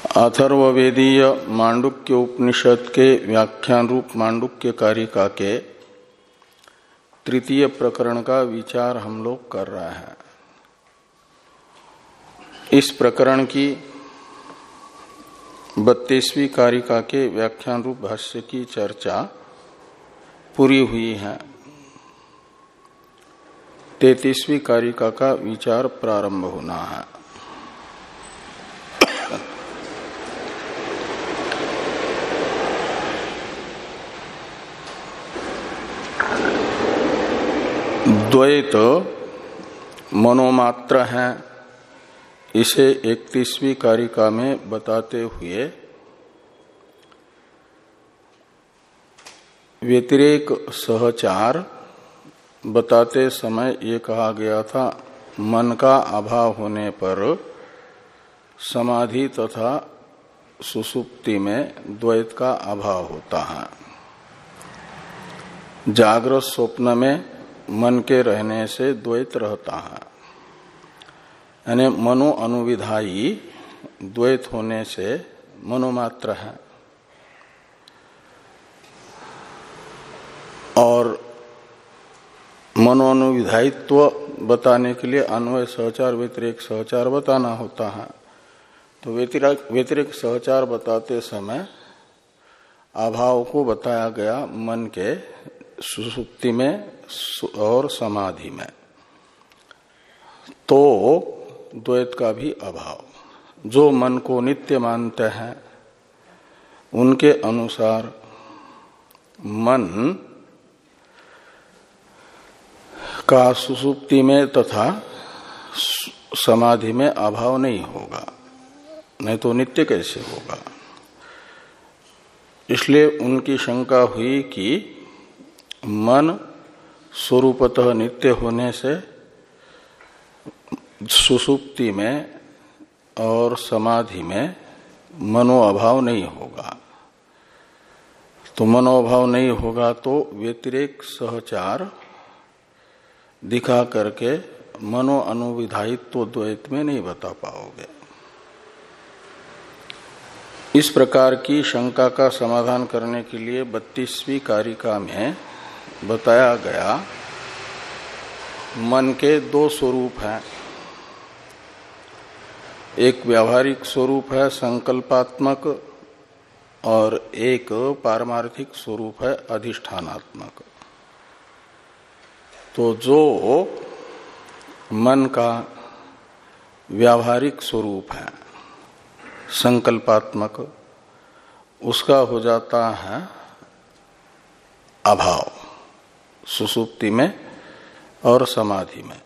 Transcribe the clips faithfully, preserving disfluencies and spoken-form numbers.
अथर्ववेदीय मांडुक्य उपनिषद के व्याख्यान रूप मांडुक्य कारिका के तृतीय प्रकरण का विचार हम लोग कर रहे हैं। इस प्रकरण की बत्तीसवीं कारिका के व्याख्यान रूप भाष्य की चर्चा पूरी हुई है। तैंतीसवीं कारिका का विचार प्रारंभ होना है। द्वैत मनोमात्र है, इसे इकतीसवीं कारिका में बताते हुए व्यतिरेक सहचार बताते समय ये कहा गया था, मन का अभाव होने पर समाधि तथा सुषुप्ति में द्वैत का अभाव होता है। जागृत स्वप्न में मन के रहने से द्वैत रहता है, यानी मनो अनुविधायी द्वैत होने से मनोमात्र है। और मनोनुविधायित्व बताने के लिए अन्वय सहचार व्यतिरेक सहचार बताना होता है। तो व्यतिरेक व्यतिरेक सहचार बताते समय अभाव को बताया गया मन के सुषुप्ति में और समाधि में, तो द्वैत का भी अभाव। जो मन को नित्य मानते हैं उनके अनुसार मन का सुषुप्ति में तथा समाधि में अभाव नहीं होगा, नहीं तो नित्य कैसे होगा। इसलिए उनकी शंका हुई कि मन स्वरूपतः नित्य होने से सुषुप्ति में और समाधि में मनोअभाव नहीं होगा। तो मनोअभाव नहीं होगा तो व्यतिरेक सहचार दिखा करके मनो अनुविधायित्व द्वैत में नहीं बता पाओगे। इस प्रकार की शंका का समाधान करने के लिए बत्तीसवीं कारिका में बताया गया मन के दो स्वरूप हैं। एक व्यावहारिक स्वरूप है संकल्पात्मक और एक पारमार्थिक स्वरूप है अधिष्ठानात्मक। तो जो मन का व्यावहारिक स्वरूप है संकल्पात्मक, उसका हो जाता है अभाव सुषुप्ति में और समाधि में।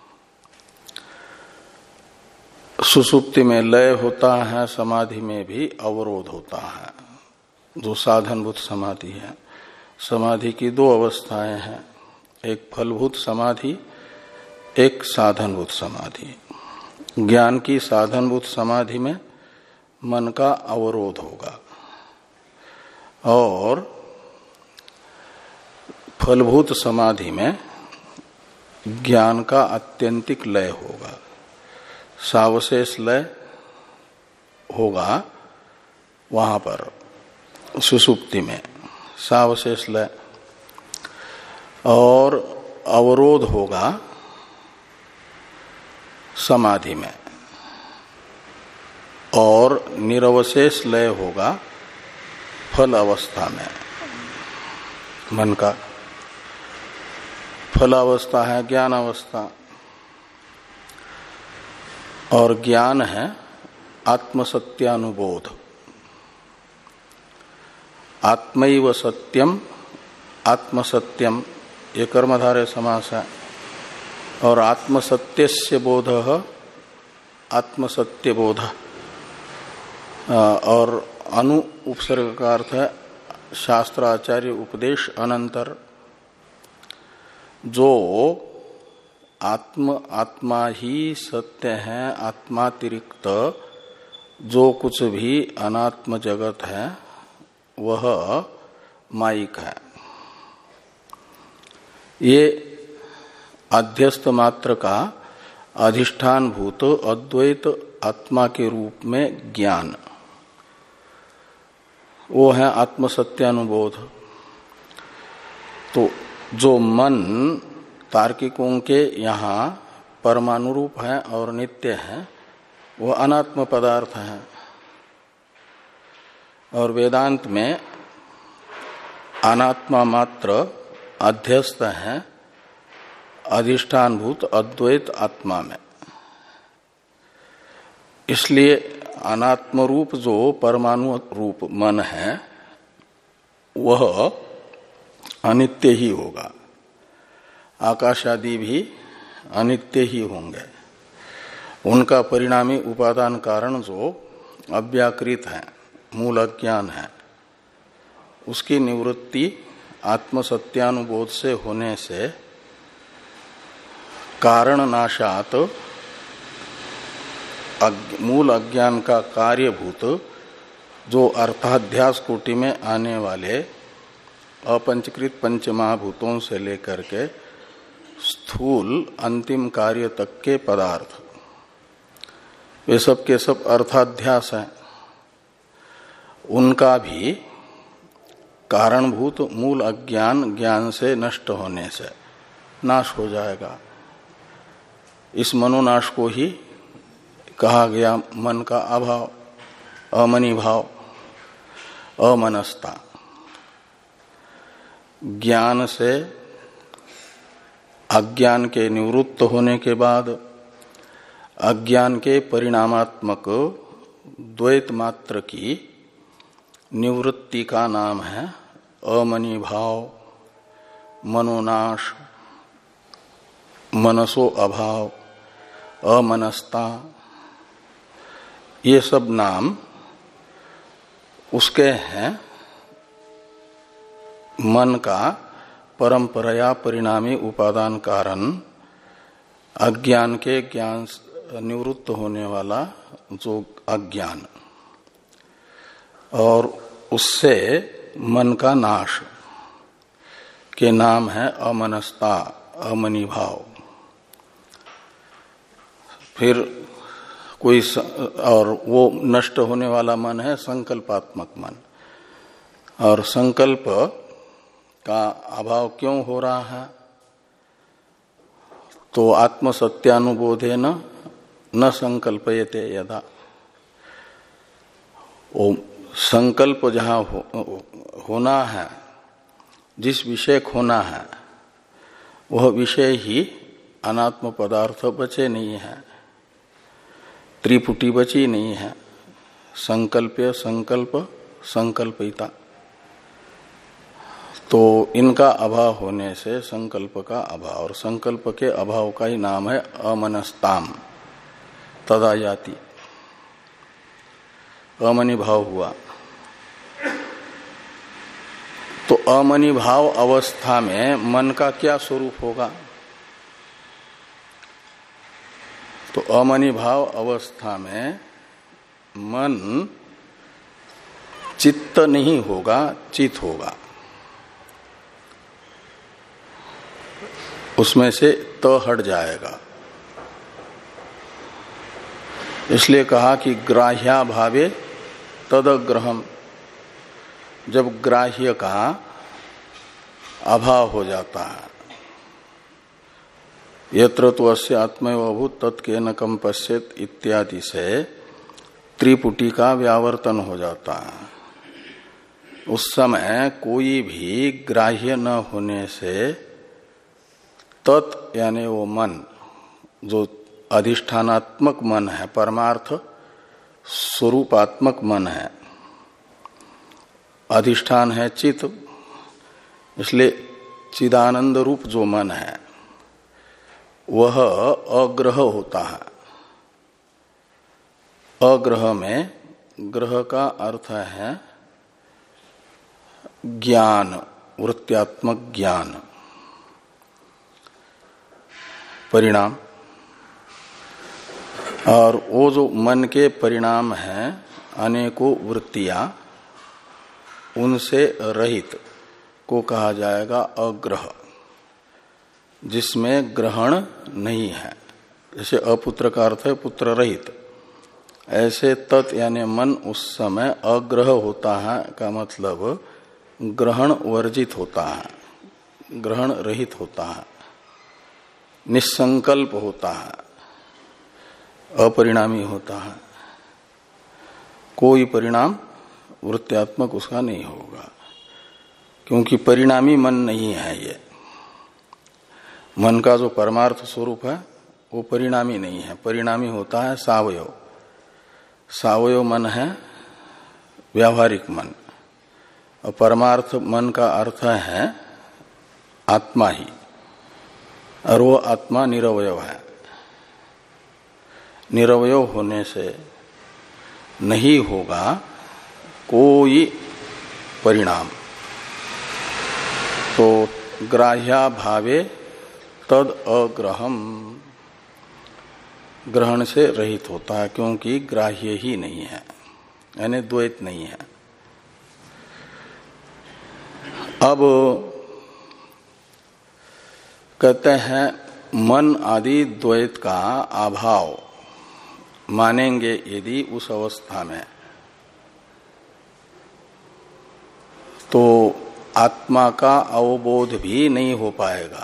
सुषुप्ति में लय होता है, समाधि में भी अवरोध होता है, जो साधनभूत समाधि है। समाधि की दो अवस्थाएं हैं, एक फलभूत समाधि, एक साधनभूत समाधि। ज्ञान की साधनभूत समाधि में मन का अवरोध होगा और फलभूत समाधि में ज्ञान का आत्यंतिक लय होगा, सावशेष लय होगा। वहां पर सुषुप्ति में सावशेष लय और अवरोध होगा समाधि में, और निरवशेष लय होगा फल अवस्था में। मन का फल अवस्था है ज्ञान अवस्था, और ज्ञान है आत्मसत्यानुबोध। आत्मैव सत्यम आत्मसत्यम, ये कर्मधारय समास है। और आत्मसत्यस्य बोध आत्मसत्य बोध, और अनु उपसर्ग का अर्थ है शास्त्राचार्य उपदेश अनंतर। जो आत्म आत्मा ही सत्य है, आत्मातिरिक्त जो कुछ भी अनात्म जगत है वह मायिक है। ये अध्यस्त मात्र का अधिष्ठान भूत अद्वैत आत्मा के रूप में ज्ञान वो है आत्मसत्यानुबोध। तो जो मन तार्किकों के यहाँ परमाणु रूप है और नित्य है, वो अनात्म पदार्थ है। और वेदांत में अनात्मा मात्र अध्यस्त है अधिष्ठानभूत अद्वैत आत्मा में। इसलिए अनात्म रूप जो परमाणु रूप मन है वह अनित्य ही होगा। आकाश आदि भी अनित्य ही होंगे। उनका परिणामी उपादान कारण जो अव्याकृत है, मूल अज्ञान है, उसकी निवृत्ति आत्मसत्यानुबोध से होने से कारण नाशात अज्ञ, मूल अज्ञान का कार्यभूत जो अर्थाध्यास कोटि में आने वाले अपंचकृत पंचमहाभूतों से लेकर के स्थूल अंतिम कार्य तक के पदार्थ, वे सब के सब अर्थाध्यास है। उनका भी कारणभूत मूल अज्ञान ज्ञान से नष्ट होने से नाश हो जाएगा। इस मनोनाश को ही कहा गया मन का अभाव, अमनी भाव, अमनस्ता। ज्ञान से अज्ञान के निवृत्त होने के बाद अज्ञान के परिणामात्मक द्वैत मात्र की निवृत्ति का नाम है अमनी भाव, मनोनाश, मनसो अभाव, अमनस्ता। ये सब नाम उसके हैं मन का परंपराया परिणामी उपादान कारण अज्ञान के ज्ञान निवृत्त होने वाला जो अज्ञान, और उससे मन का नाश के नाम है अमनस्ता, अमनी भाव। फिर कोई स, और वो नष्ट होने वाला मन है संकल्पात्मक मन। और संकल्प का अभाव क्यों हो रहा है? तो आत्मसत्यानुबोधे न न संकल्पयते यदा। वो संकल्प जहाँ हो, होना है, जिस विषय होना है, वह विषय ही अनात्म पदार्थ बचे नहीं है, त्रिपुटी बची नहीं है। संकल्प्य, संकल्प, संकल्पिता। तो इनका अभाव होने से संकल्प का अभाव, और संकल्प के अभाव का ही नाम है अमनस्ताम, तदा याति, अमनी भाव हुआ। तो अमनी भाव अवस्था में मन का क्या स्वरूप होगा? तो अमनी भाव अवस्था में मन चित्त नहीं होगा, चित होगा। उसमें से त हट जाएगा। इसलिए कहा कि ग्राह्या भावे तदग्रहम। जब ग्राह्य का अभाव हो जाता है, यत्र तो अस्य आत्मैवभूत तत्केन कम पश्येत इत्यादि से त्रिपुटी का व्यावर्तन हो जाता है, उस समय कोई भी ग्राह्य न होने से तत् यानी वो मन जो अधिष्ठानात्मक मन है, परमार्थ स्वरूपात्मक मन है, अधिष्ठान है चित, इसलिए चिदानंद रूप जो मन है वह अग्रह होता है। अग्रह में ग्रह का अर्थ है ज्ञान, वृत्त्यात्मक ज्ञान, परिणाम। और वो जो मन के परिणाम हैं अनेकों वृत्तियां, उनसे रहित को कहा जाएगा अग्रह, जिसमें ग्रहण नहीं है। जैसे अपुत्र का अर्थ है पुत्र रहित, ऐसे तत् यानी मन उस समय अग्रह होता है का मतलब ग्रहण वर्जित होता है, ग्रहण रहित होता है, निसंकल्प होता है, अपरिणामी होता है। कोई परिणाम वृत्त्यात्मक उसका नहीं होगा, क्योंकि परिणामी मन नहीं है। ये मन का जो परमार्थ स्वरूप है वो परिणामी नहीं है। परिणामी होता है सावयव। सावयव मन है व्यावहारिक मन, और परमार्थ मन का अर्थ है आत्मा ही, और वो आत्मा निरवयव है। निरवयव होने से नहीं होगा कोई परिणाम। तो ग्राह्या भावे तद अग्रहम, ग्रहण से रहित होता है, क्योंकि ग्राह्य ही नहीं है, यानी द्वैत नहीं है। अब कहते हैं मन आदि द्वैत का अभाव मानेंगे यदि उस अवस्था में, तो आत्मा का अवबोध भी नहीं हो पाएगा,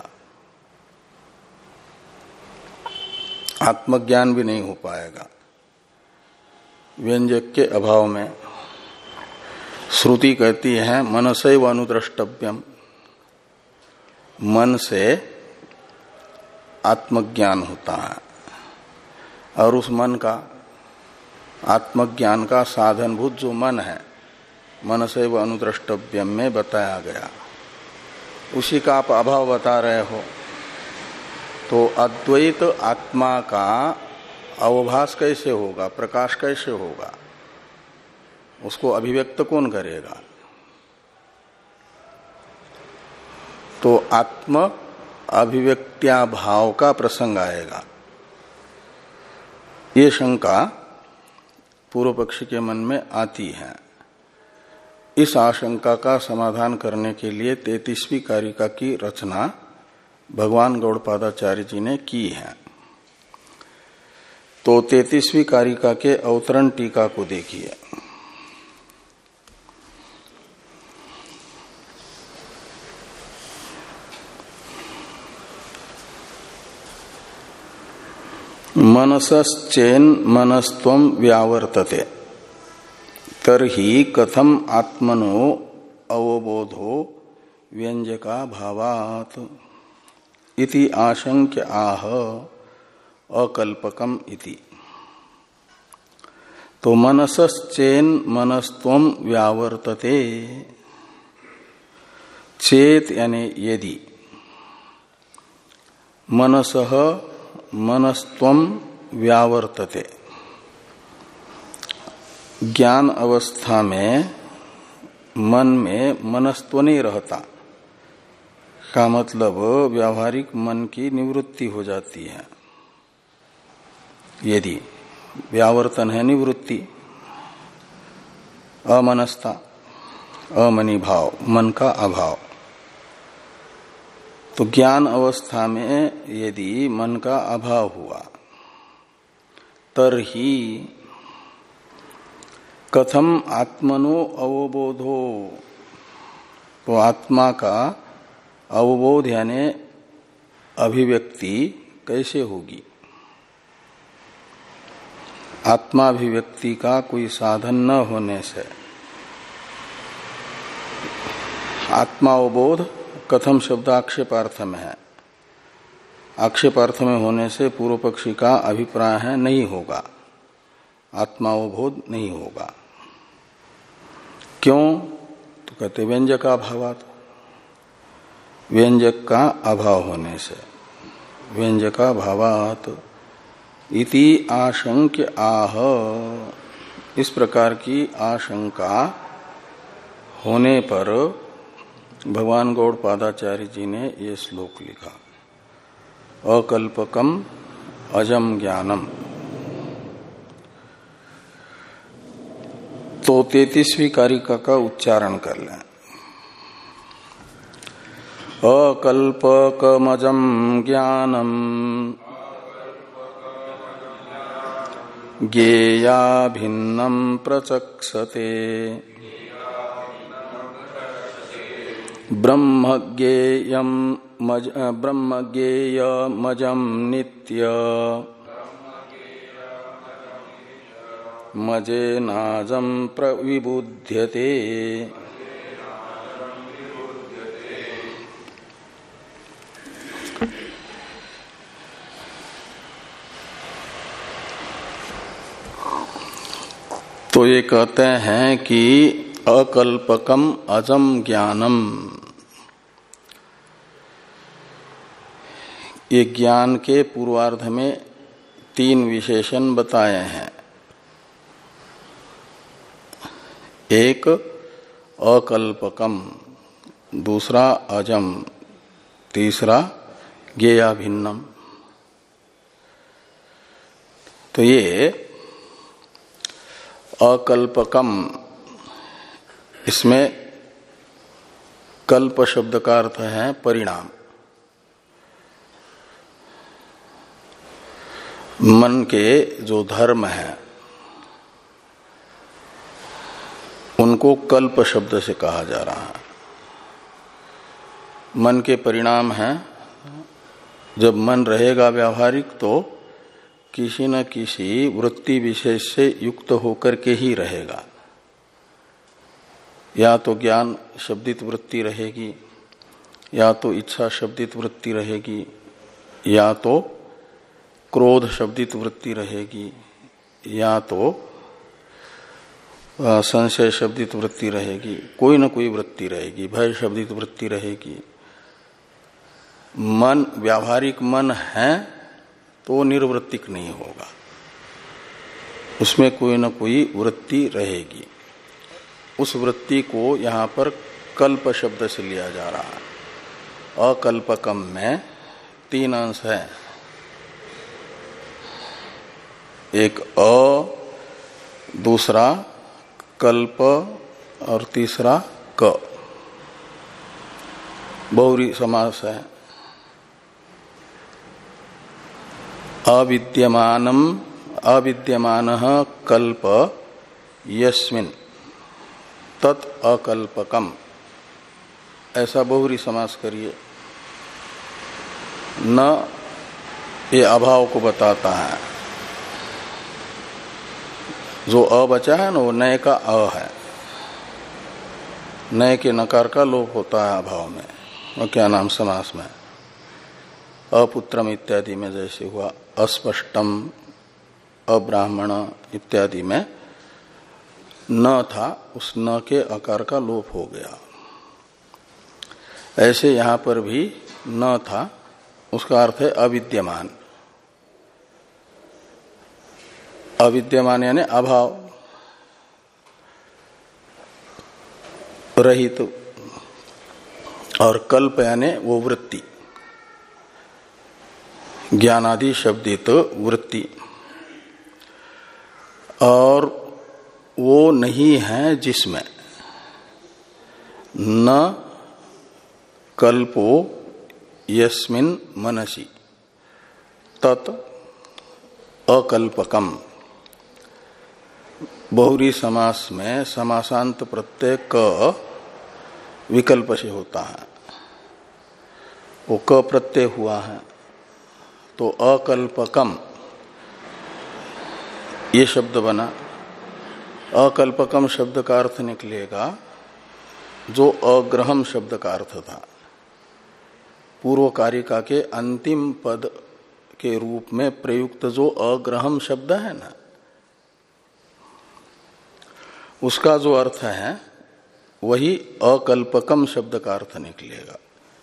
आत्मज्ञान भी नहीं हो पाएगा व्यंजक के अभाव में। श्रुति कहती है मनसैव अनुद्रष्टव्यम, मन से आत्मज्ञान होता है, और उस मन का आत्मज्ञान का साधनभूत जो मन है मनसैव अनुद्रष्टव्यम में बताया गया, उसी का आप अभाव बता रहे हो। तो अद्वैत आत्मा का अवभास कैसे होगा, प्रकाश कैसे होगा, उसको अभिव्यक्त कौन करेगा? तो आत्म अभिव्यक्त्या भाव का प्रसंग आएगा। ये शंका पूर्व पक्षी के मन में आती है। इस आशंका का समाधान करने के लिए तैंतीसवीं कारिका की रचना भगवान गौड़पादाचार्य जी ने की है। तो तैंतीसवीं कारिका के अवतरण टीका को देखिए। मनसश्चेन मनस्त्वं व्यावर्तते तर्हि कथम आत्मनो अवबोधो व्यंजका भावात् इति आशंक्य आह अकल्पकम इति। तो मनसश्चेन मनस्त्वं व्यावर्तते, चेत यानी यदि, मनसः मनस्त्वं व्यावर्तते, ज्ञान अवस्था में मन में मनस्त्व नहीं रहता, का मतलब व्यावहारिक मन की निवृत्ति हो जाती है। यदि व्यावर्तन है निवृत्ति, अमनस्ता, अमनी भाव, मन का अभाव। तो ज्ञान अवस्था में यदि मन का अभाव हुआ, तरही कथम आत्मनो अवबोधो, तो आत्मा का अवबोध यानी अभिव्यक्ति कैसे होगी? आत्माभिव्यक्ति का कोई साधन न होने से आत्मावबोध कथम शब्द आक्षेपार्थ में है। आक्षेपार्थ में होने से पूर्व पक्षी का अभिप्राय है नहीं होगा, आत्मावबोध नहीं होगा। क्यों? तो कहते व्यंजक का अभावात, व्यंजक का अभाव होने से, व्यंजका भावात इति आशंक्य आह, इस प्रकार की आशंका होने पर भगवान गौड़पादाचार्य जी ने ये श्लोक लिखा, अकल्पकम अजम ज्ञानम। तो तैंतीसवीं कारिका का उच्चारण कर लें। अकल्पकमजं ज्ञानम ज्ञेया भिन्नं प्रचक्षते। ब्रह्मज्ञेयं मज ब्रह्मज्ञेयमजं नित्य मजेनाजं प्रविबुध्यते। तो ये कहते हैं कि अकल्पकम अजम ज्ञानम, ये ज्ञान के पूर्वार्ध में तीन विशेषण बताए हैं। एक अकल्पकम, दूसरा अजम, तीसरा ज्ञेया भिन्नम। तो ये अकल्पकम, इसमें कल्प शब्द का अर्थ है परिणाम। मन के जो धर्म है उनको कल्प शब्द से कहा जा रहा है। मन के परिणाम है, जब मन रहेगा व्यावहारिक तो किसी न किसी वृत्ति विशेष से युक्त होकर के ही रहेगा। या तो ज्ञान शब्दित वृत्ति रहेगी, या तो इच्छा शब्दित वृत्ति रहेगी, या तो क्रोध शब्दित वृत्ति रहेगी, या तो संशय शब्दित वृत्ति रहेगी, कोई न कोई वृत्ति रहेगी, भय शब्दित वृत्ति रहेगी। मन व्यावहारिक मन है तो निर्वृत्तिक नहीं होगा, उसमें कोई न कोई वृत्ति रहेगी। उस वृत्ति को यहाँ पर कल्प शब्द से लिया जा रहा है। अकल्पकम में तीन अंश है, एक अ, दूसरा कल्प और तीसरा क। बहुरी समास है। अविद्यमानम अविद्यमानः कल्प यस्मिन् तत् अकल्पकम, ऐसा बहुरी समास करिए। न ये अभाव को बताता है, जो अ बचा है ना वो नए का अ है। नए के नकार का लोप होता है अभाव में, और क्या नाम समास में अपुत्रम इत्यादि में जैसे हुआ, अस्पष्टम, अब्राह्मण इत्यादि में न था, उस न के आकार का लोप हो गया। ऐसे यहां पर भी न था, उसका अर्थ है अविद्यमान। अविद्यमान यानी अभाव रहित, और कल्प यानी वो वृत्ति, ज्ञानादि शब्दित वृत्ति। और वो नहीं है जिसमें न कल्पो यस्मिन् मनसि तत् अकल्पकम। बहुरी समास में समासांत प्रत्यय क विकल्प से होता है, वो क प्रत्यय हुआ है, तो अकल्पकम ये शब्द बना। अकल्पकम शब्द का अर्थ निकलेगा जो अग्रहम शब्द का अर्थ था। पूर्व कारिका के अंतिम पद के रूप में प्रयुक्त जो अग्रहम शब्द है ना, उसका जो अर्थ है वही अकल्पकम शब्द का अर्थ निकलेगा।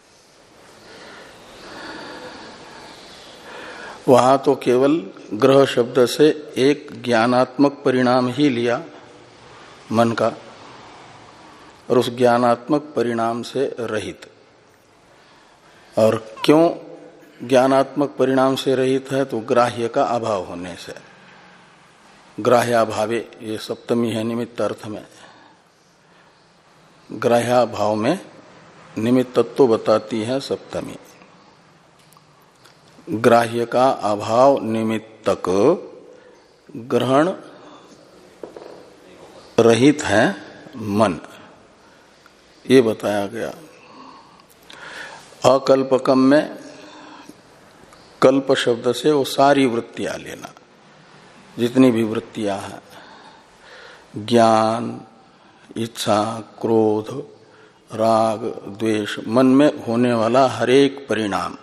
वहां तो केवल ग्रह शब्द से एक ज्ञानात्मक परिणाम ही लिया मन का, और उस ज्ञानात्मक परिणाम से रहित। और क्यों ज्ञानात्मक परिणाम से रहित है? तो ग्राह्य का अभाव होने से। ग्राह्याभावे, ये सप्तमी है निमित्त अर्थ में। ग्राह्याभाव में निमित्त तत्व बताती है सप्तमी। ग्राह्य का अभाव निमित्तक ग्रहण रहित है मन, ये बताया गया। अकल्पकम में कल्प शब्द से वो सारी वृत्तियां लेना, जितनी भी वृत्तियां हैं, ज्ञान, इच्छा, क्रोध, राग, द्वेष, मन में होने वाला हरेक परिणाम,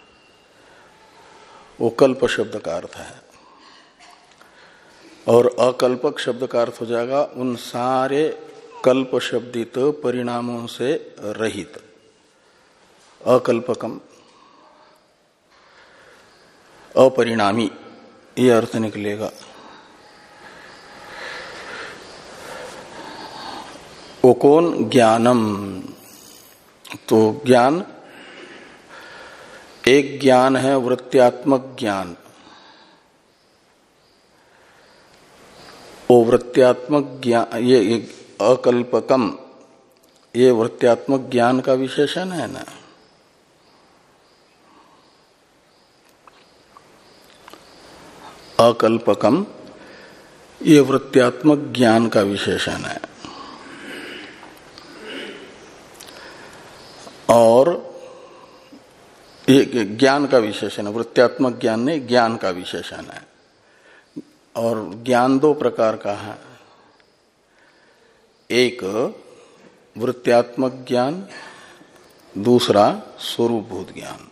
वो कल्प शब्द का अर्थ है। और अकल्पक शब्द का अर्थ हो जाएगा उन सारे कल्प शब्दित परिणामों से रहित, अकल्पकम, अपरिणामी, ये अर्थ निकलेगा। वो कौन? ज्ञानम। तो ज्ञान, एक ज्ञान है वृत्त्यात्मक ज्ञान, वो वृत्त्यात्मक ज्ञान, ये अकल्पकम, ये वृत्त्यात्मक ज्ञान का विशेषण है ना। अकल्पकम ये वृत्त्यात्मक ज्ञान का विशेषण है। और ये ज्ञान का विशेषण है, वृत्त्यात्मक ज्ञान नहीं, ज्ञान का विशेषण है। और ज्ञान दो प्रकार का है, एक वृत्त्यात्मक ज्ञान, दूसरा स्वरूपभूत ज्ञान।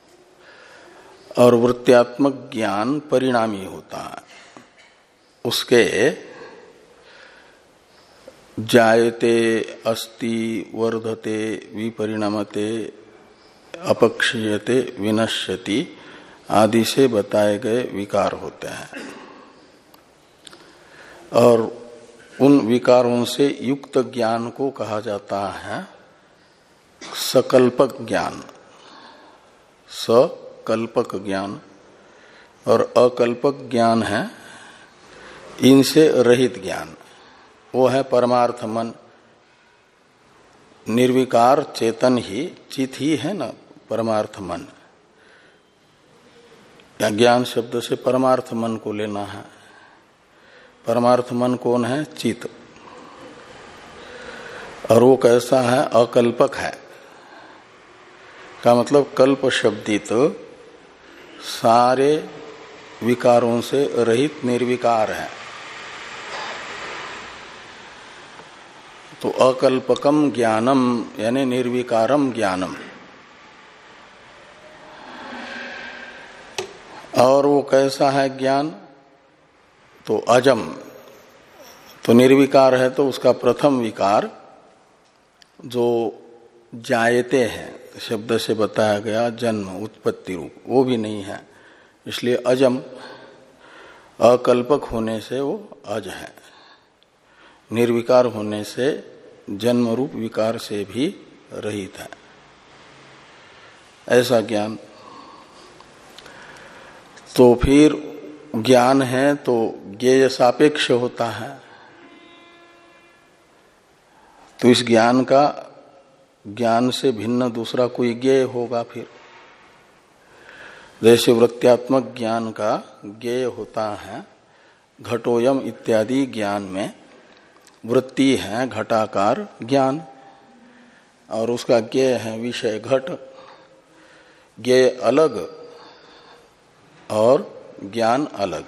और वृत्त्यात्मक ज्ञान परिणामी होता है, उसके जायते, अस्ति, वर्धते, विपरिणमते, अपक्षीयते, विनश्यति आदि से बताए गए विकार होते हैं। और उन विकारों से युक्त ज्ञान को कहा जाता है सकल्पक ज्ञान, सकल्पक ज्ञान। और अकल्पक ज्ञान है इनसे रहित ज्ञान, वो है परमार्थ मन। निर्विकार चेतन ही, चित ही है ना परमार्थ मन। या ज्ञान शब्द से परमार्थ मन को लेना है। परमार्थ मन कौन है? चित। और वो कैसा है? अकल्पक है, का मतलब कल्प शब्दित सारे विकारों से रहित निर्विकार है। तो अकल्पकम ज्ञानम यानी निर्विकारम ज्ञानम। और वो कैसा है ज्ञान? तो अजम। तो निर्विकार है तो उसका प्रथम विकार जो जायते हैं शब्द से बताया गया, जन्म, उत्पत्ति रूप, वो भी नहीं है, इसलिए अजम। अकल्पक होने से वो अज है, निर्विकार होने से जन्म रूप विकार से भी रहित है, ऐसा ज्ञान। तो फिर ज्ञान है तो ज्ञेय सापेक्ष होता है। तो इस ज्ञान का, ज्ञान से भिन्न दूसरा कोई ज्ञेय होगा। फिर जैसे वृत्त्यात्मक ज्ञान का ज्ञेय होता है घटोयम इत्यादि ज्ञान में, वृत्ति है घटाकार ज्ञान और उसका ज्ञेय है विषय घट। ज्ञेय अलग और ज्ञान अलग।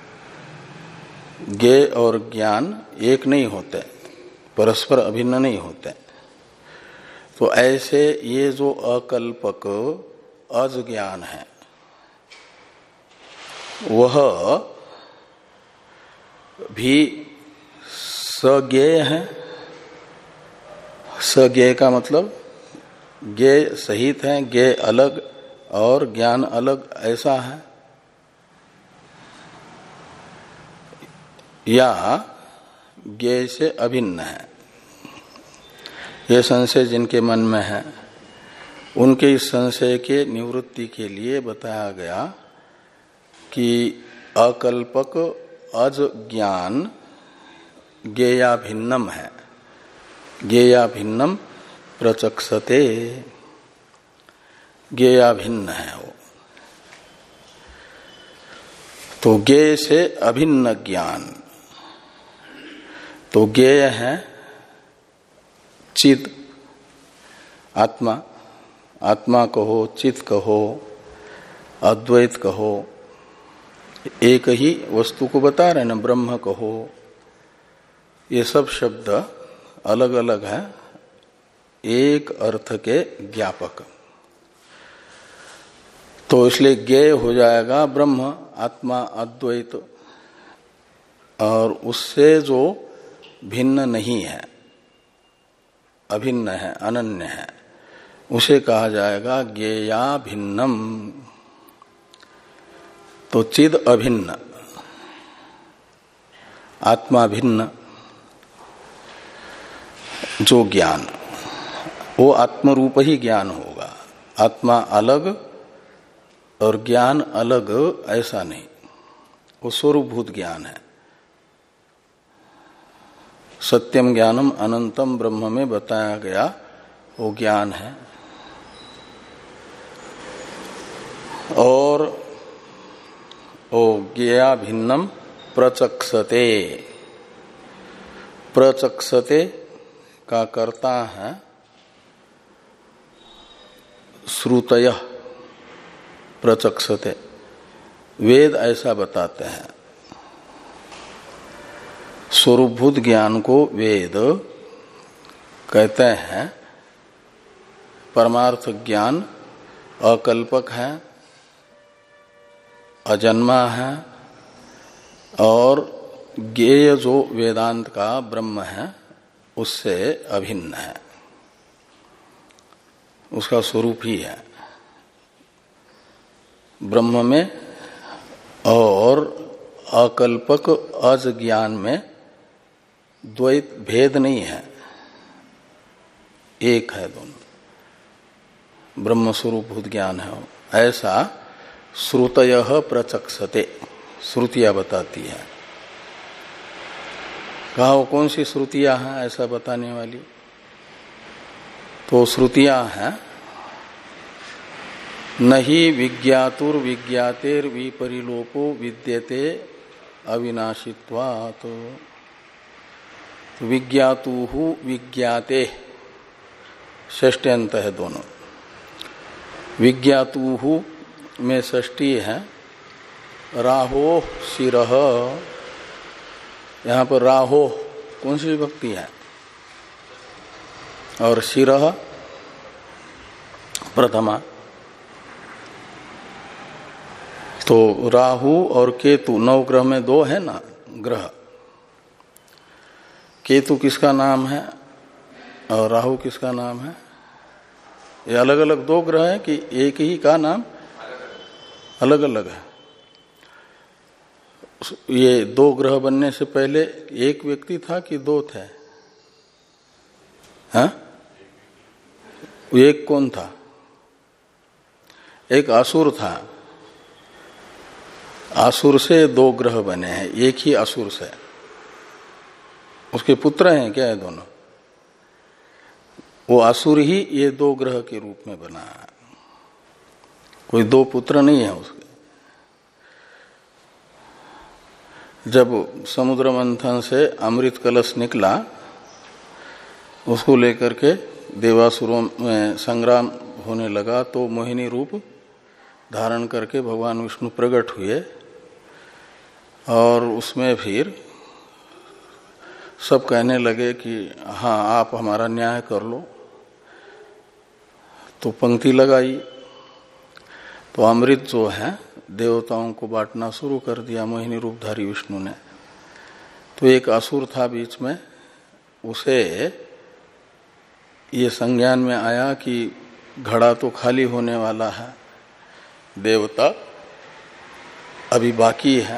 ज्ञेय और ज्ञान एक नहीं होते, परस्पर अभिन्न नहीं होते। तो ऐसे ये जो अकल्पक अज ज्ञान है वह भी सज्ञेय है। सज्ञेय का मतलब ज्ञेय सहित है, ज्ञेय अलग और ज्ञान अलग, ऐसा है। या ज्ञेय से अभिन्न है। यह संशय जिनके मन में है उनके इस संशय के निवृत्ति के लिए बताया गया कि अकल्पक अज ज्ञान ज्ञेया भिन्नम है। ज्ञेया भिन्नम प्रचक्षते, ज्ञेया भिन्न है वो। तो ज्ञेय से अभिन्न ज्ञान, तो ज्ञेय है चिद, आत्मा, आत्मा कहो, चित कहो, अद्वैत कहो, एक ही वस्तु को बता रहे ना, ब्रह्म कहो, ये सब शब्द अलग अलग है, एक अर्थ के ज्ञापक। तो इसलिए ज्ञेय हो जाएगा ब्रह्म, आत्मा, अद्वैत, और उससे जो भिन्न नहीं है, अभिन्न है, अनन्य है, उसे कहा जाएगा ज्ञेया भिन्नम। तो चिद अभिन्न, आत्मा भिन्न जो ज्ञान, वो आत्मरूप ही ज्ञान होगा। आत्मा अलग और ज्ञान अलग ऐसा नहीं, वो स्वरूपभूत ज्ञान है। सत्यम ज्ञानम अनंतम ब्रह्म में बताया गया वो ज्ञान है। और ओ ज्ञेया भिन्नम प्रचक्षते, प्रचक्षते का कर्ता है श्रुतय, प्रचक्षते, वेद ऐसा बताते हैं। स्वरूपभूत ज्ञान को वेद कहते हैं। परमार्थ ज्ञान अकल्पक है, अजन्मा है, और ज्ञेय जो वेदांत का ब्रह्म है उससे अभिन्न है, उसका स्वरूप ही है ब्रह्म में। और अकल्पक अज ज्ञान में द्वैत भेद नहीं है, एक है दोनों, ब्रह्म स्वरूपभूत ज्ञान है। ऐसा श्रुतयः प्रचक्षते, श्रुतियां बताती है। कहा वो कौन सी श्रुतियां हैं ऐसा बताने वाली? तो श्रुतियां हैं नहीं विज्ञातुर विज्ञातेर विपरिलोपो विद्यते अविनाशित्वात्। विज्ञातुहु विज्ञाते, षष्ठी अंत है दोनों। विज्ञातुहु में षष्ठी है, राहो शिरः, यहाँ पर राहो कौन सी विभक्ति है? और शिरः प्रथमा। तो राहु और केतु, नौ ग्रह में दो है ना ग्रह। केतु किसका नाम है और राहु किसका नाम है? ये अलग अलग दो ग्रह हैं कि एक ही का नाम अलग अलग है? ये दो ग्रह बनने से पहले एक व्यक्ति था कि दो थे? हाँ, एक कौन था? एक असुर था। असुर से दो ग्रह बने हैं, एक ही असुर से। उसके पुत्र हैं क्या ये दोनों? वो असुर ही ये दो ग्रह के रूप में बना है, कोई दो पुत्र नहीं है उसके। जब समुद्र मंथन से अमृत कलश निकला, उसको लेकर के देवासुरों में संग्राम होने लगा, तो मोहिनी रूप धारण करके भगवान विष्णु प्रकट हुए और उसमें फिर सब कहने लगे कि हाँ आप हमारा न्याय कर लो। तो पंक्ति लगाई तो अमृत जो है देवताओं को बांटना शुरू कर दिया मोहिनी रूपधारी विष्णु ने। तो एक असुर था बीच में, उसे ये संज्ञान में आया कि घड़ा तो खाली होने वाला है, देवता अभी बाकी है।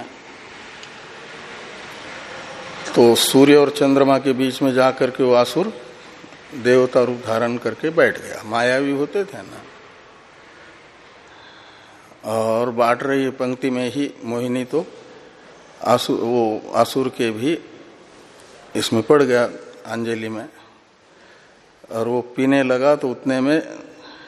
तो सूर्य और चंद्रमा के बीच में जाकर के वो असुर देवता रूप धारण करके बैठ गया। मायावी होते थे ना। और बांट रही पंक्ति में ही मोहिनी तो असुर, वो असुर के भी इसमें पड़ गया अंजलि में, और वो पीने लगा। तो उतने में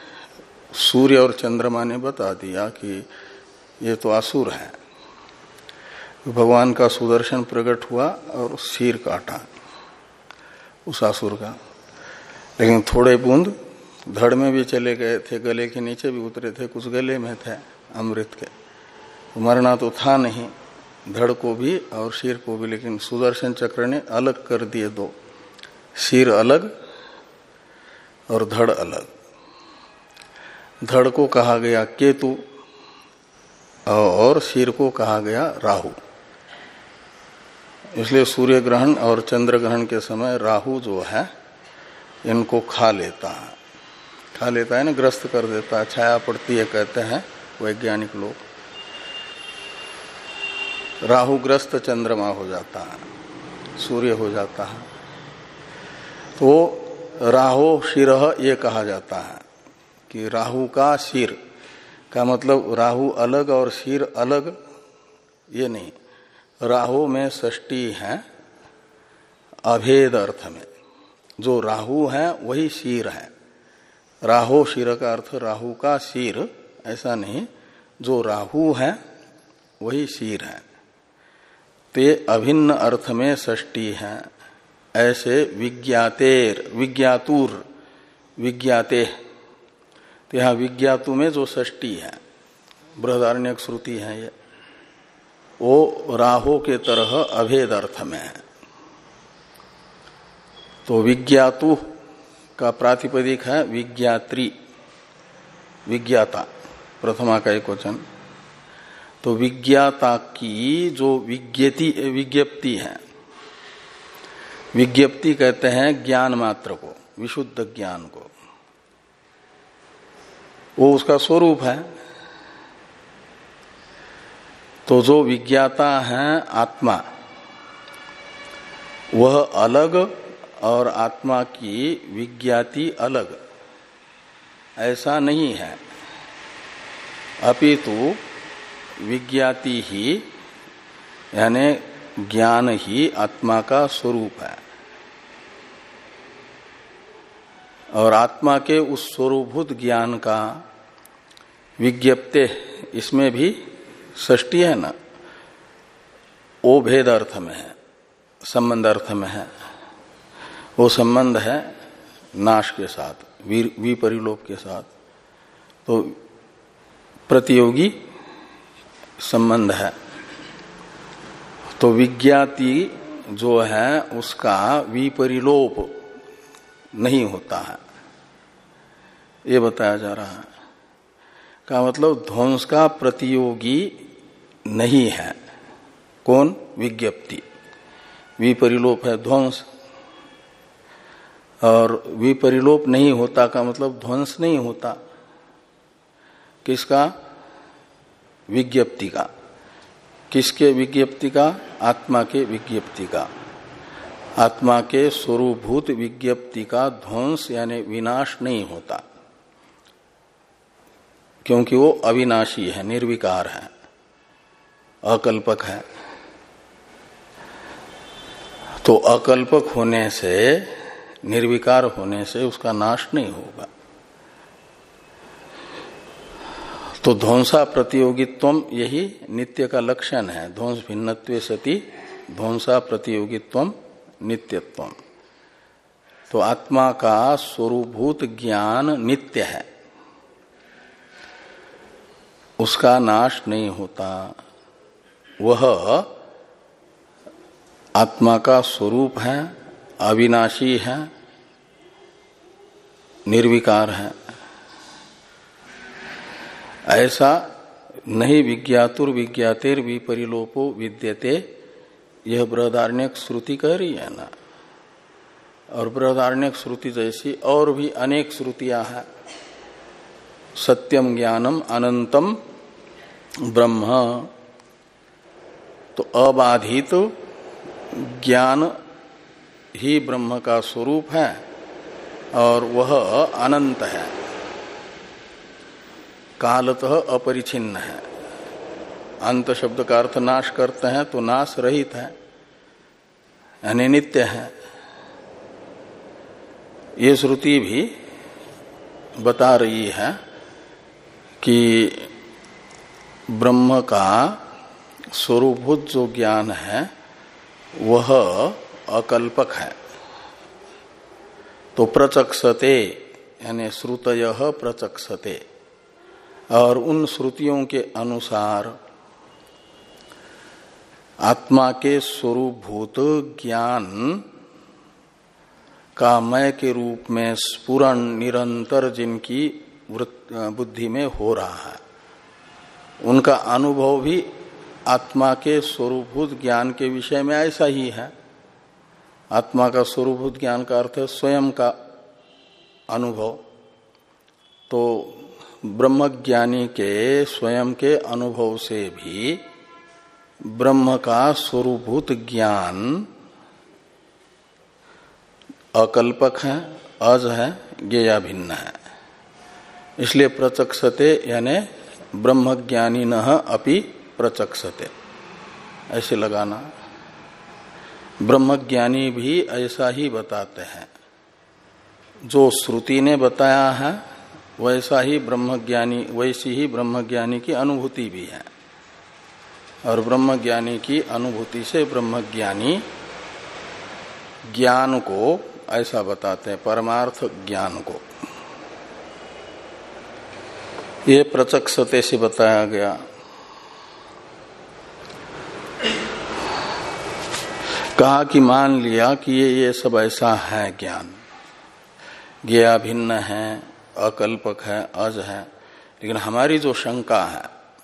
सूर्य और चंद्रमा ने बता दिया कि ये तो असुर है। भगवान का सुदर्शन प्रकट हुआ और सिर काटा उस असुर का, लेकिन थोड़े बूंद धड़ में भी चले गए थे, गले के नीचे भी उतरे थे, कुछ गले में थे अमृत के, तो मरना तो था नहीं धड़ को भी और सिर को भी, लेकिन सुदर्शन चक्र ने अलग कर दिए दो, सिर अलग और धड़ अलग। धड़ को कहा गया केतु और सिर को कहा गया राहु। इसलिए सूर्य ग्रहण और चंद्र ग्रहण के समय राहु जो है इनको खा लेता है, खा लेता है ना, ग्रस्त कर देता है, छाया पड़ती है कहते हैं वैज्ञानिक लोग। राहु ग्रस्त चंद्रमा हो जाता है, सूर्य हो जाता है। तो राहु शिरः ये कहा जाता है कि राहु का सिर का मतलब राहु अलग और सिर अलग, ये नहीं। राहु में षष्ठी है अभेद अर्थ में, जो राहु है वही सिर है। राहु शिर का अर्थ राहु का सिर ऐसा नहीं, जो राहु है वही सिर है। ते अभिन्न अर्थ में षष्ठी है। ऐसे विज्ञातेर विज्ञातुर विज्ञाते, तो यहाँ विज्ञातु में जो षष्ठी है बृहदारण्यक श्रुति है ये, वो राहु के तरह अभेद अर्थ में है। तो विज्ञातु का प्रातिपदिक है विज्ञात्री, विज्ञाता प्रथमा का एक वचन। तो विज्ञाता की जो विज्ञति विज्ञप्ति है, विज्ञप्ति कहते हैं ज्ञान मात्र को, विशुद्ध ज्ञान को, वो उसका स्वरूप है। तो जो विज्ञाता है आत्मा, वह अलग और आत्मा की विज्ञाति अलग ऐसा नहीं है, अपितु विज्ञाति ही यानी ज्ञान ही आत्मा का स्वरूप है। और आत्मा के उस स्वरूभूत ज्ञान का विज्ञप्ते, इसमें भी षष्ठी है ना, वो भेद अर्थ में है, संबंध अर्थ में है। वो संबंध है नाश के साथ, विपरिलोप के साथ। तो प्रतियोगी संबंध है। तो विज्ञाति जो है उसका विपरिलोप नहीं होता है, ये बताया जा रहा है। का मतलब ध्वंस का प्रतियोगी नहीं है। कौन? विज्ञप्ति। विपरिलोप है ध्वंस, और विपरिलोप नहीं होता का मतलब ध्वंस नहीं होता। किसका? विज्ञप्ति का। किसके विज्ञप्ति का? आत्मा के विज्ञप्ति का। आत्मा के स्वरूभूत विज्ञप्ति का ध्वंस यानी विनाश नहीं होता, क्योंकि वो अविनाशी है, निर्विकार है, अकल्पक है। तो अकल्पक होने से, निर्विकार होने से उसका नाश नहीं होगा। तो ध्वंसा प्रतियोगित्वम यही नित्य का लक्षण है। ध्वंस भिन्नत्वे सति ध्वंसा प्रतियोगित्वम नित्यत्वम। तो आत्मा का स्वरूभूत ज्ञान नित्य है, उसका नाश नहीं होता। वह आत्मा का स्वरूप है, अविनाशी है, निर्विकार है। ऐसा नहीं विज्ञातुर विज्ञातेर विपरिलोपो विद्यते, यह बृहदारण्यक श्रुति कह रही है ना। और बृहदारण्यक श्रुति जैसी और भी अनेक श्रुतियां हैं। सत्यम ज्ञानम अनंतम ब्रह्म, तो अबाधित ज्ञान ही ब्रह्म का स्वरूप है और वह अनंत है, कालतः अपरिछिन्न है। अंत शब्द का अर्थ नाश करते हैं तो नाश रहित है, यानी नित्य है। ये श्रुति भी बता रही है कि ब्रह्म का स्वरूपभूत जो ज्ञान है वह अकल्पक है। तो प्रचक्षते यानी श्रुतयः प्रचक्षते, और उन श्रुतियों के अनुसार आत्मा के स्वरूपभूत ज्ञान का मय के रूप में स्फुरण निरंतर जिनकी बुद्धि में हो रहा है, उनका अनुभव भी आत्मा के स्वरूपभूत ज्ञान के विषय में ऐसा ही है। आत्मा का स्वरूपभूत ज्ञान का अर्थ है स्वयं का अनुभव। तो ब्रह्मज्ञानी के स्वयं के अनुभव से भी ब्रह्म का स्वरूपभूत ज्ञान अकल्पक है, अज है, ज्ञेया भिन्न है। इसलिए प्रचक्षते यानी ब्रह्मज्ञानिनः अपि प्रचक्षते ऐसे लगाना। ब्रह्मज्ञानी भी ऐसा ही बताते हैं, जो श्रुति ने बताया है वैसा ही ब्रह्मज्ञानी वैसी ही ब्रह्मज्ञानी की अनुभूति भी है। और ब्रह्मज्ञानी की अनुभूति से ब्रह्मज्ञानी ज्ञान को ऐसा बताते हैं, परमार्थ ज्ञान को। ये प्रचक्षते से बताया गया। कहा कि मान लिया कि ये ये सब ऐसा है ज्ञान, ज्ञेया भिन्न है, अकल्पक है, अज है, लेकिन हमारी जो शंका है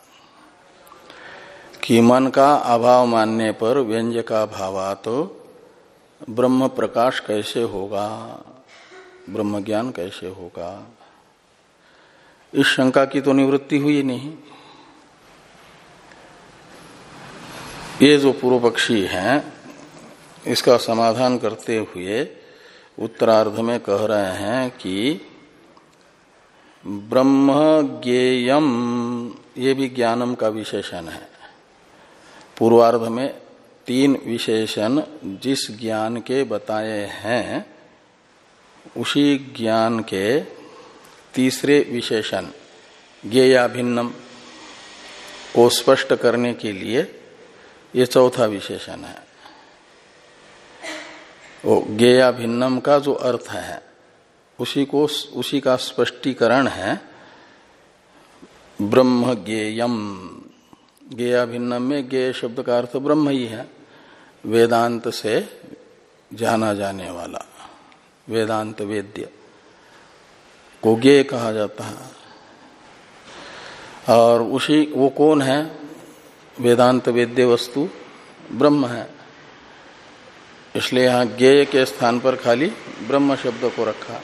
कि मन का अभाव मानने पर व्यंजका भावात तो ब्रह्म प्रकाश कैसे होगा, ब्रह्म ज्ञान कैसे होगा, इस शंका की तो निवृत्ति हुई नहीं। ये जो पूर्व पक्षी है इसका समाधान करते हुए उत्तरार्ध में कह रहे हैं कि ब्रह्म ज्ञेयम, ये भी ज्ञानम का विशेषण है। पूर्वार्ध में तीन विशेषण जिस ज्ञान के बताए हैं उसी ज्ञान के तीसरे विशेषण ज्ञेया भिन्नम को स्पष्ट करने के लिए ये चौथा विशेषण है। वो ज्ञेया भिन्नम का जो अर्थ है उसी को उसी का स्पष्टीकरण है ब्रह्म ज्ञेयम। ज्ञेया भिन्नम में ज्ञेय शब्द का अर्थ ब्रह्म ही है, वेदांत से जाना जाने वाला, वेदांत वेद्य को ज्ञेय कहा जाता है। और उसी वो कौन है, वेदांत वेद्य वस्तु ब्रह्म है। इसलिए यहां ज्ञेय के स्थान पर खाली ब्रह्म शब्द को रखा।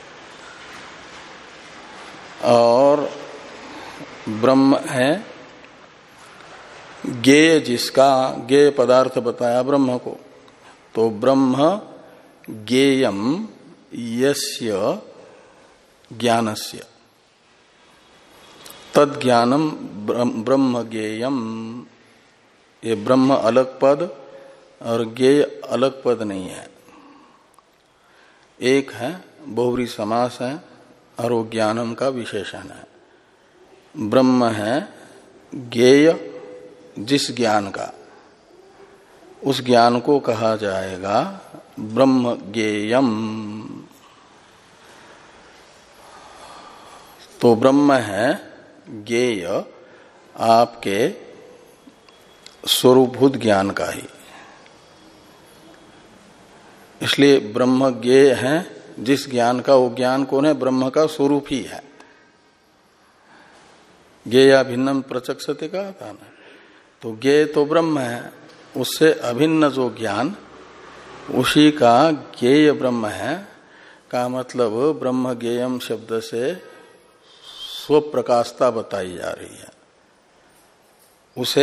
और ब्रह्म है ज्ञेय, जिसका ज्ञेय पदार्थ बताया ब्रह्म को। तो ब्रह्म ज्ञेयम यस्य ज्ञानस्य, तद ज्ञानम ब्रह्म ज्ञेयम। ये ब्रह्म अलग पद और ज्ञेय अलग पद नहीं है, एक है, बहुव्रीहि समास है, और वो ज्ञानम का विशेषण है। ब्रह्म है ज्ञेय, जिस ज्ञान का, उस ज्ञान को कहा जाएगा ब्रह्म ज्ञेयम। तो ब्रह्म है ज्ञेय आपके स्वरूपभूत ज्ञान का ही। इसलिए ब्रह्म ज्ञेय है जिस ज्ञान का, वो ज्ञान कौन है, ब्रह्म का स्वरूप ही है। ज्ञेया भिन्नम प्रचक्षते कहा था ना, तो ज्ञेय तो ब्रह्म है, उससे अभिन्न जो ज्ञान उसी का ज्ञेय ब्रह्म है। का मतलब ब्रह्म ज्ञेयम शब्द से स्वप्रकाशता बताई जा रही है। उसे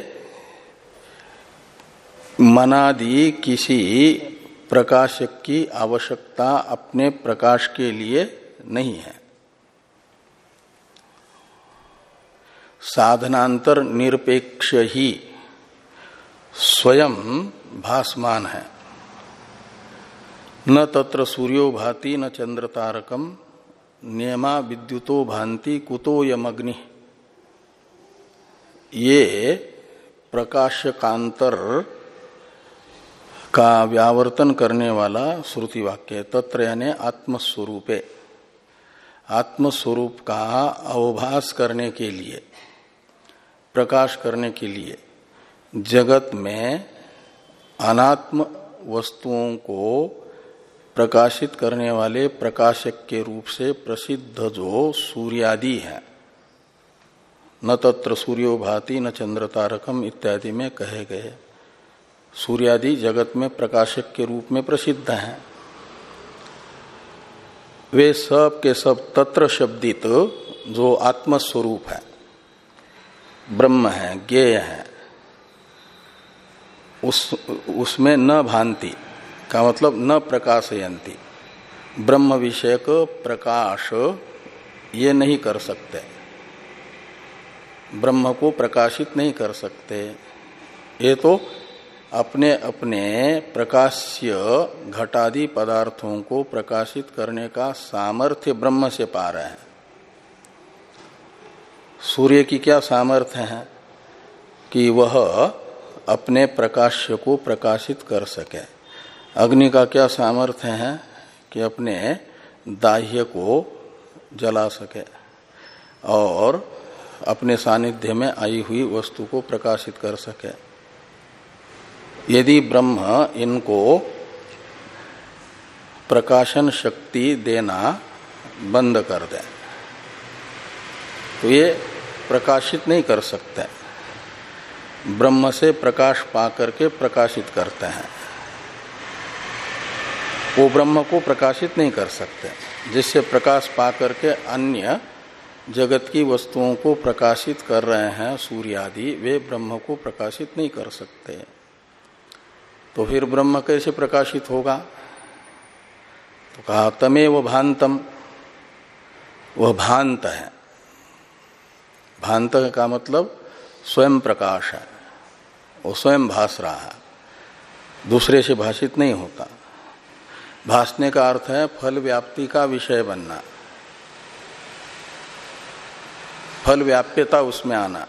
मनादि किसी प्रकाशक की आवश्यकता अपने प्रकाश के लिए नहीं है। साधनांतर निरपेक्ष ही स्वयं भासमान है। न तत्र सूर्यो भाति न चंद्र तारकम, नियमा विद्युतो भांति कुतो यमग्नि। ये प्रकाशकांतर का व्यावर्तन करने वाला श्रुति वाक्य। तत्र यानी आत्मस्वरूपे, आत्मस्वरूप का अवभास करने के लिए, प्रकाश करने के लिए जगत में अनात्म वस्तुओं को प्रकाशित करने वाले प्रकाशक के रूप से प्रसिद्ध जो सूर्यादि है, न तत्र सूर्यो भाति न चंद्र तारकम इत्यादि में कहे गए सूर्यादि जगत में प्रकाशक के रूप में प्रसिद्ध हैं। वे सब के सब तत्र शब्दित जो आत्मस्वरूप है, ब्रह्म है, ज्ञेय है, उस उसमें न भांति का मतलब न प्रकाशयंती, ब्रह्म विषयक प्रकाश ये नहीं कर सकते, ब्रह्म को प्रकाशित नहीं कर सकते। ये तो अपने अपने प्रकाश्य घटादि पदार्थों को प्रकाशित करने का सामर्थ्य ब्रह्म से पा रहे हैं। सूर्य की क्या सामर्थ्य है कि वह अपने प्रकाश्य को प्रकाशित कर सके। अग्नि का क्या सामर्थ्य है कि अपने दाह्य को जला सके और अपने सानिध्य में आई हुई वस्तु को प्रकाशित कर सके। यदि ब्रह्म इनको प्रकाशन शक्ति देना बंद कर दे तो ये प्रकाशित नहीं कर सकते, ब्रह्म से प्रकाश पा करके प्रकाशित करते हैं, वो ब्रह्म को प्रकाशित नहीं कर सकते। जिससे प्रकाश पा करके अन्य जगत की वस्तुओं को प्रकाशित कर रहे हैं सूर्य आदि, वे ब्रह्म को प्रकाशित नहीं कर सकते। तो फिर ब्रह्म कैसे प्रकाशित होगा? तो कहा तमेव भांतम, वह भांत है। भांत का मतलब स्वयं प्रकाश है, वो स्वयं भास रहा है, दूसरे से भाषित नहीं होता। भासने का अर्थ है फल व्याप्ति का विषय बनना, फल व्याप्यता उसमें आना।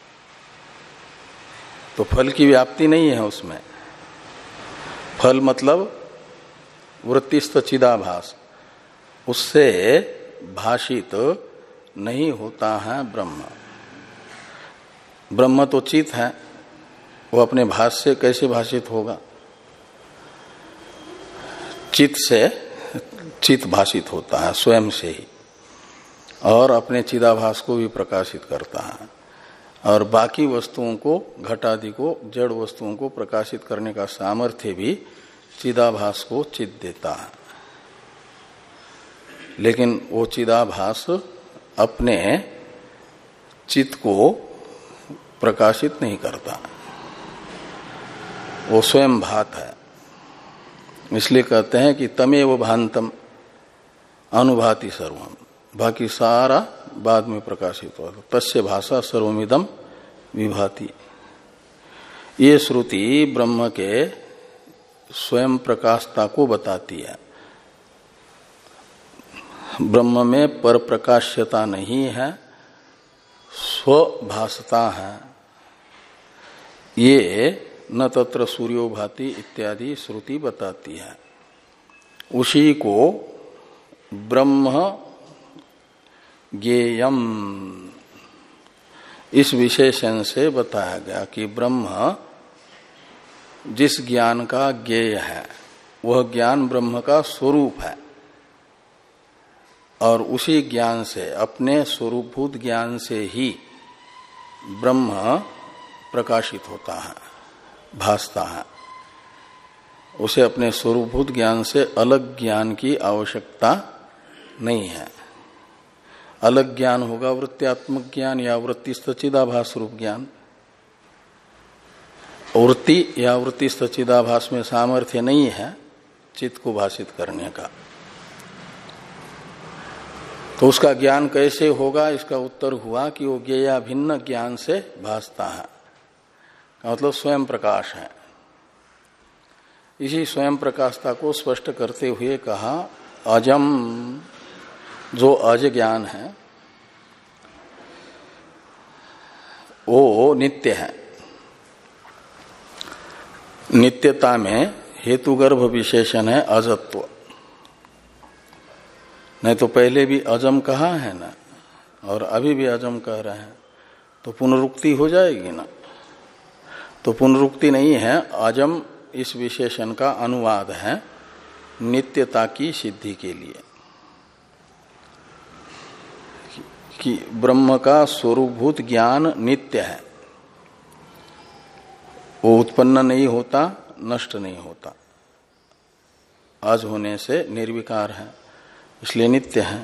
तो फल की व्याप्ति नहीं है उसमें। फल मतलब वृत्तिस्थ चिदाभास, उससे भाषित नहीं होता है ब्रह्म। ब्रह्म तो चित है, वो अपने भास से कैसे भाषित होगा? चित से चित भाषित होता है स्वयं से ही, और अपने चिदाभास को भी प्रकाशित करता है, और बाकी वस्तुओं को, घटादि को, जड़ वस्तुओं को प्रकाशित करने का सामर्थ्य भी चिदाभास को चित देता है। लेकिन वो चिदाभास अपने चित को प्रकाशित नहीं करता, वो स्वयं भात है। इसलिए कहते हैं कि तमेव भांतम अनुभाति सर्वम, बाकी सारा बाद में प्रकाशित हुआ। तस्य भाषा सर्वमिदम विभाति। ये श्रुति ब्रह्म के स्वयं प्रकाशता को बताती है। ब्रह्म में पर प्रकाश्यता नहीं है, स्वभासता है। ये न तत्र सूर्यो भाति इत्यादि श्रुति बताती है। उसी को ब्रह्म ज्ञेयम इस विशेषण से बताया गया कि ब्रह्म जिस ज्ञान का ज्ञेय है वह ज्ञान ब्रह्म का स्वरूप है, और उसी ज्ञान से, अपने स्वरूपभूत ज्ञान से ही ब्रह्म प्रकाशित होता है, भासता है। उसे अपने स्वरूपभूत ज्ञान से अलग ज्ञान की आवश्यकता नहीं है। अलग ज्ञान होगा वृत्त्यात्मक ज्ञान या वृत्तिस्थ चिदाभास रूप ज्ञान। वृत्ति या वृत्तिस्थ चिदाभास में सामर्थ्य नहीं है चित्त को भाषित करने का, तो उसका ज्ञान कैसे होगा? इसका उत्तर हुआ कि वो ज्ञेया भिन्न ज्ञान से भासता है, मतलब स्वयं प्रकाश है। इसी स्वयं प्रकाशता को स्पष्ट करते हुए कहा अजम, जो अज ज्ञान है वो नित्य है, नित्यता में हेतुगर्भ विशेषण है अजत्व। नहीं तो पहले भी अजम कहा है ना, और अभी भी अजम कह रहे हैं, तो पुनरुक्ति हो जाएगी ना। तो पुनरुक्ति नहीं है, अजम इस विशेषण का अनुवाद है नित्यता की सिद्धि के लिए, कि ब्रह्म का स्वरूपभूत ज्ञान नित्य है, वो उत्पन्न नहीं होता, नष्ट नहीं होता, आज होने से निर्विकार है, इसलिए नित्य है।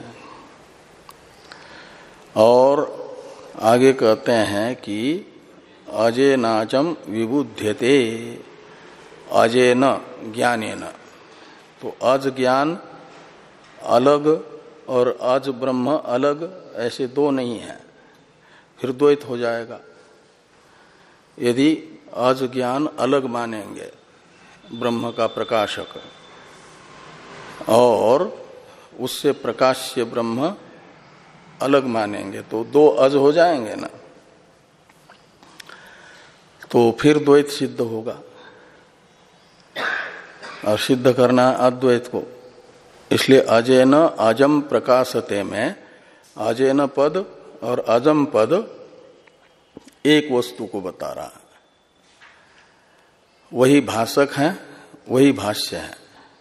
और आगे कहते हैं कि अजेनाचम विबुध्यते, अजेन ज्ञानेन, तो अज ज्ञान अलग और अज ब्रह्म अलग, ऐसे दो नहीं है, फिर द्वैत हो जाएगा। यदि अज ज्ञान अलग मानेंगे ब्रह्म का प्रकाशक, और उससे प्रकाश्य ब्रह्म अलग मानेंगे, तो दो अज हो जाएंगे ना, तो फिर द्वैत सिद्ध होगा। और सिद्ध करना अद्वैत को, इसलिए अजेन अजम प्रकाशते में अजेन पद और अजम पद एक वस्तु को बता रहा है, वही भाषक है, वही भाष्य है।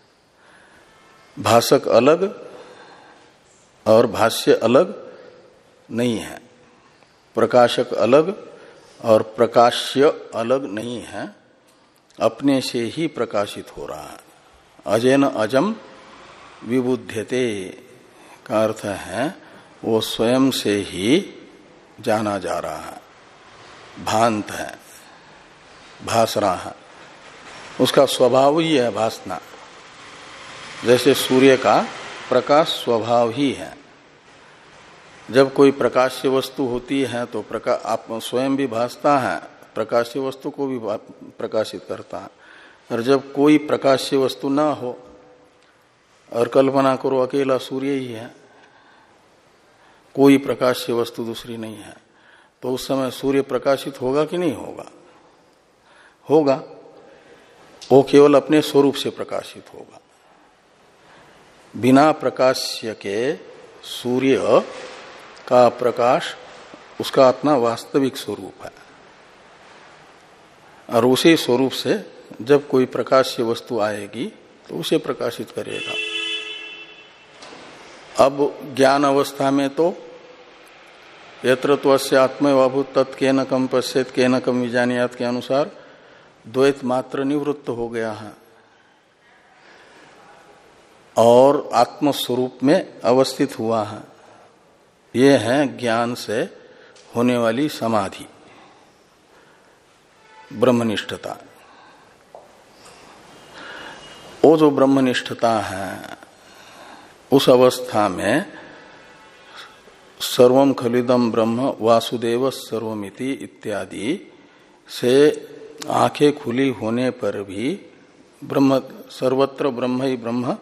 भाषक अलग और भाष्य अलग नहीं है, प्रकाशक अलग और प्रकाश्य अलग नहीं है, अपने से ही प्रकाशित हो रहा है। अजेन अजम विबुध्यते का अर्थ है वो स्वयं से ही जाना जा रहा है, भांत है, भास रहा है, उसका स्वभाव ही है भासना। जैसे सूर्य का प्रकाश स्वभाव ही है, जब कोई प्रकाश्य वस्तु होती है तो प्रकाश आप स्वयं भी भासता है, प्रकाश्य वस्तु को भी प्रकाशित करता है। और जब कोई प्रकाश्य वस्तु ना हो और कल्पना करो अकेला सूर्य ही है, कोई प्रकाश्य वस्तु दूसरी नहीं है, तो उस समय सूर्य प्रकाशित होगा कि नहीं होगा? होगा, वो केवल अपने स्वरूप से प्रकाशित होगा। बिना प्रकाश्य के सूर्य का प्रकाश उसका अपना वास्तविक स्वरूप है, और उसी स्वरूप से जब कोई प्रकाश्य वस्तु आएगी तो उसे प्रकाशित करेगा। अब ज्ञान अवस्था में तो यत्र त्वस्य आत्मैवाभूत तत् केन कम पश्येत केन कम विजानीयात के अनुसार द्वैत मात्र निवृत्त हो गया है और आत्मस्वरूप में अवस्थित हुआ है। ये है ज्ञान से होने वाली समाधि, ब्रह्मनिष्ठता। वो जो ब्रह्मनिष्ठता है, उस अवस्था में सर्वम खलिदम ब्रह्म वासुदेव सर्वमिति इत्यादि से आंखें खुली होने पर भी ब्रह्म सर्वत्र ब्रह्म ही ब्रह्म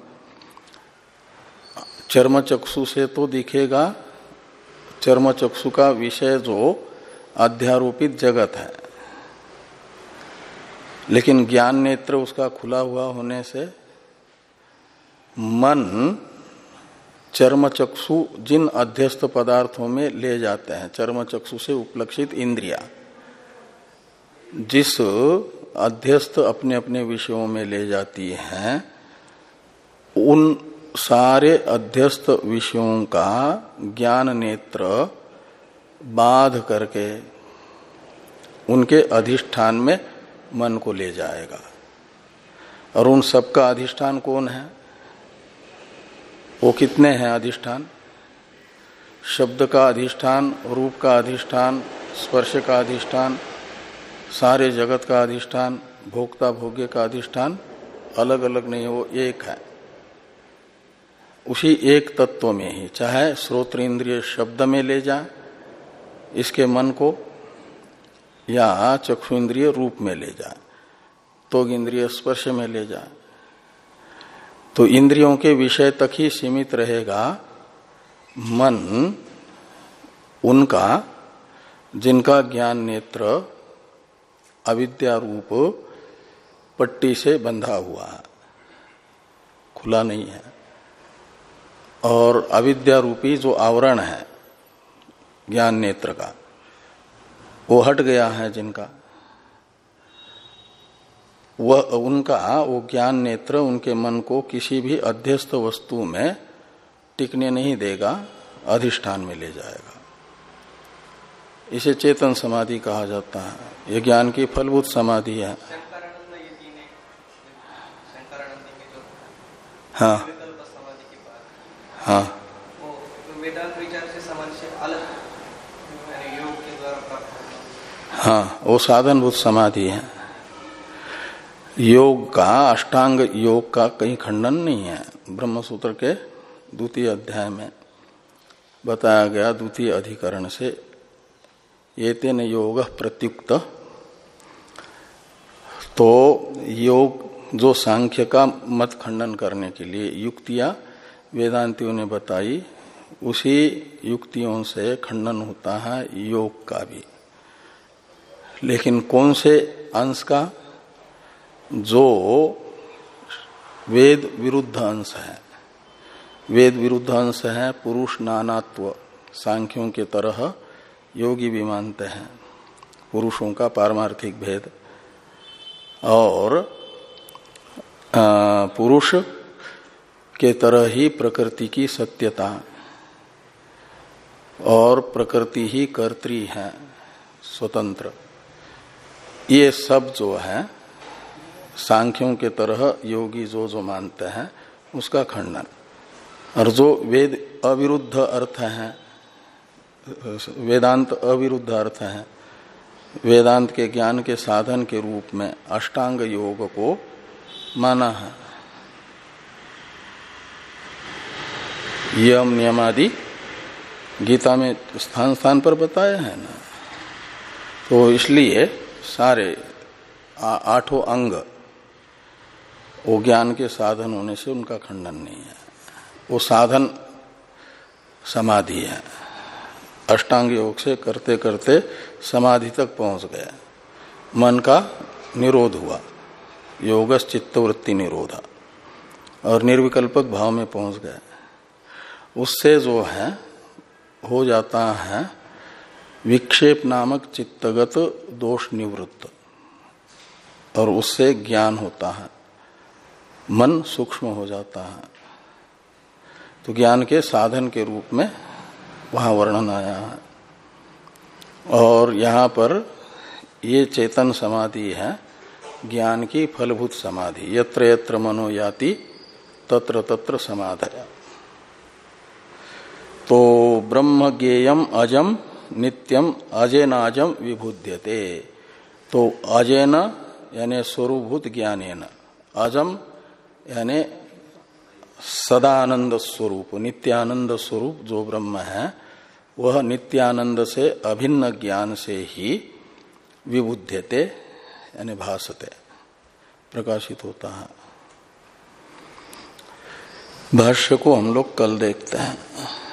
चर्म चक्षु से तो दिखेगा, चर्म चक्षु का विषय जो अध्यारोपित जगत है, लेकिन ज्ञान नेत्र उसका खुला हुआ होने से मन चर्म चक्षु जिन अध्यस्त पदार्थों में ले जाते हैं, चर्म चक्षु से उपलक्षित इंद्रिया जिस अध्यस्त अपने अपने विषयों में ले जाती हैं, उन सारे अध्यस्त विषयों का ज्ञान नेत्र बाध करके उनके अधिष्ठान में मन को ले जाएगा। और उन सबका अधिष्ठान कौन है? वो कितने हैं अधिष्ठान? शब्द का अधिष्ठान, रूप का अधिष्ठान, स्पर्श का अधिष्ठान, सारे जगत का अधिष्ठान, भोक्ता भोग्य का अधिष्ठान अलग अलग नहीं, वो एक है। उसी एक तत्व में ही चाहे श्रोत्र इंद्रिय शब्द में ले जाए इसके मन को, या चक्षु इंद्रिय रूप में ले जाए, तो इंद्रिय स्पर्श में ले जाए, तो इंद्रियों के विषय तक ही सीमित रहेगा मन उनका जिनका ज्ञान नेत्र अविद्या रूप पट्टी से बंधा हुआ है, खुला नहीं है। और अविद्या रूपी जो आवरण है ज्ञान नेत्र का, वो हट गया है जिनका, वह उनका वो ज्ञान नेत्र उनके मन को किसी भी अध्यस्त वस्तु में टिकने नहीं देगा, अधिष्ठान में ले जाएगा। इसे चेतन समाधि कहा जाता है। ये ज्ञान की फलभूत समाधि है। हाँ हाँ, वेदांत विचार से समाधि से अलग योग के द्वारा प्राप्त। हाँ, वो साधनभूत समाधि है। योग का, अष्टांग योग का कहीं खंडन नहीं है। ब्रह्म सूत्र के द्वितीय अध्याय में बताया गया, द्वितीय अधिकरण से, ये तेन योग प्रत्युक्त। तो योग जो सांख्य का मत खंडन करने के लिए युक्तियां वेदांतियों ने बताई, उसी युक्तियों से खंडन होता है योग का भी। लेकिन कौन से अंश का? जो वेद विरुद्ध अंश है। वेद विरुद्ध अंश है पुरुष नानात्व। सांख्यों के तरह योगी भी मानते हैं पुरुषों का पारमार्थिक भेद, और पुरुष के तरह ही प्रकृति की सत्यता, और प्रकृति ही कर्त्री है, स्वतंत्र। ये सब जो है सांख्यों के तरह योगी जो जो मानते हैं उसका खंडन। और जो वेद अविरुद्ध अर्थ है, वेदांत अविरुद्ध अर्थ है, वेदांत के ज्ञान के साधन के रूप में अष्टांग योग को माना है। यम नियमादि गीता में स्थान स्थान पर बताया है ना। तो इसलिए सारे आठों अंग वो ज्ञान के साधन होने से उनका खंडन नहीं है। वो साधन समाधि है। अष्टांग योग से करते करते समाधि तक पहुंच गया, मन का निरोध हुआ, योगस चित्तवृत्ति निरोधा, और निर्विकल्पक भाव में पहुंच गया। उससे जो है हो जाता है विक्षेप नामक चित्तगत दोष निवृत्त, और उससे ज्ञान होता है, मन सूक्ष्म हो जाता है। तो ज्ञान के साधन के रूप में वहां वर्णन आया है। और यहाँ पर ये चेतन समाधि है ज्ञान की फलभूत समाधि। यत्र यत्र मनो याति तत्र तत्र समाधया। तो ब्रह्म ज्ञेयम अजम नित्यम अजेनाजम विभुध्यते। तो अजेन यानी स्वरूभूत ज्ञानेन, अजम यानी सदानंद स्वरूप, नित्यानंद स्वरूप जो ब्रह्म है, वह नित्यानंद से अभिन्न ज्ञान से ही विबुध्यते यानी भासते, प्रकाशित होता है। भाष्य को हम लोग कल देखते हैं।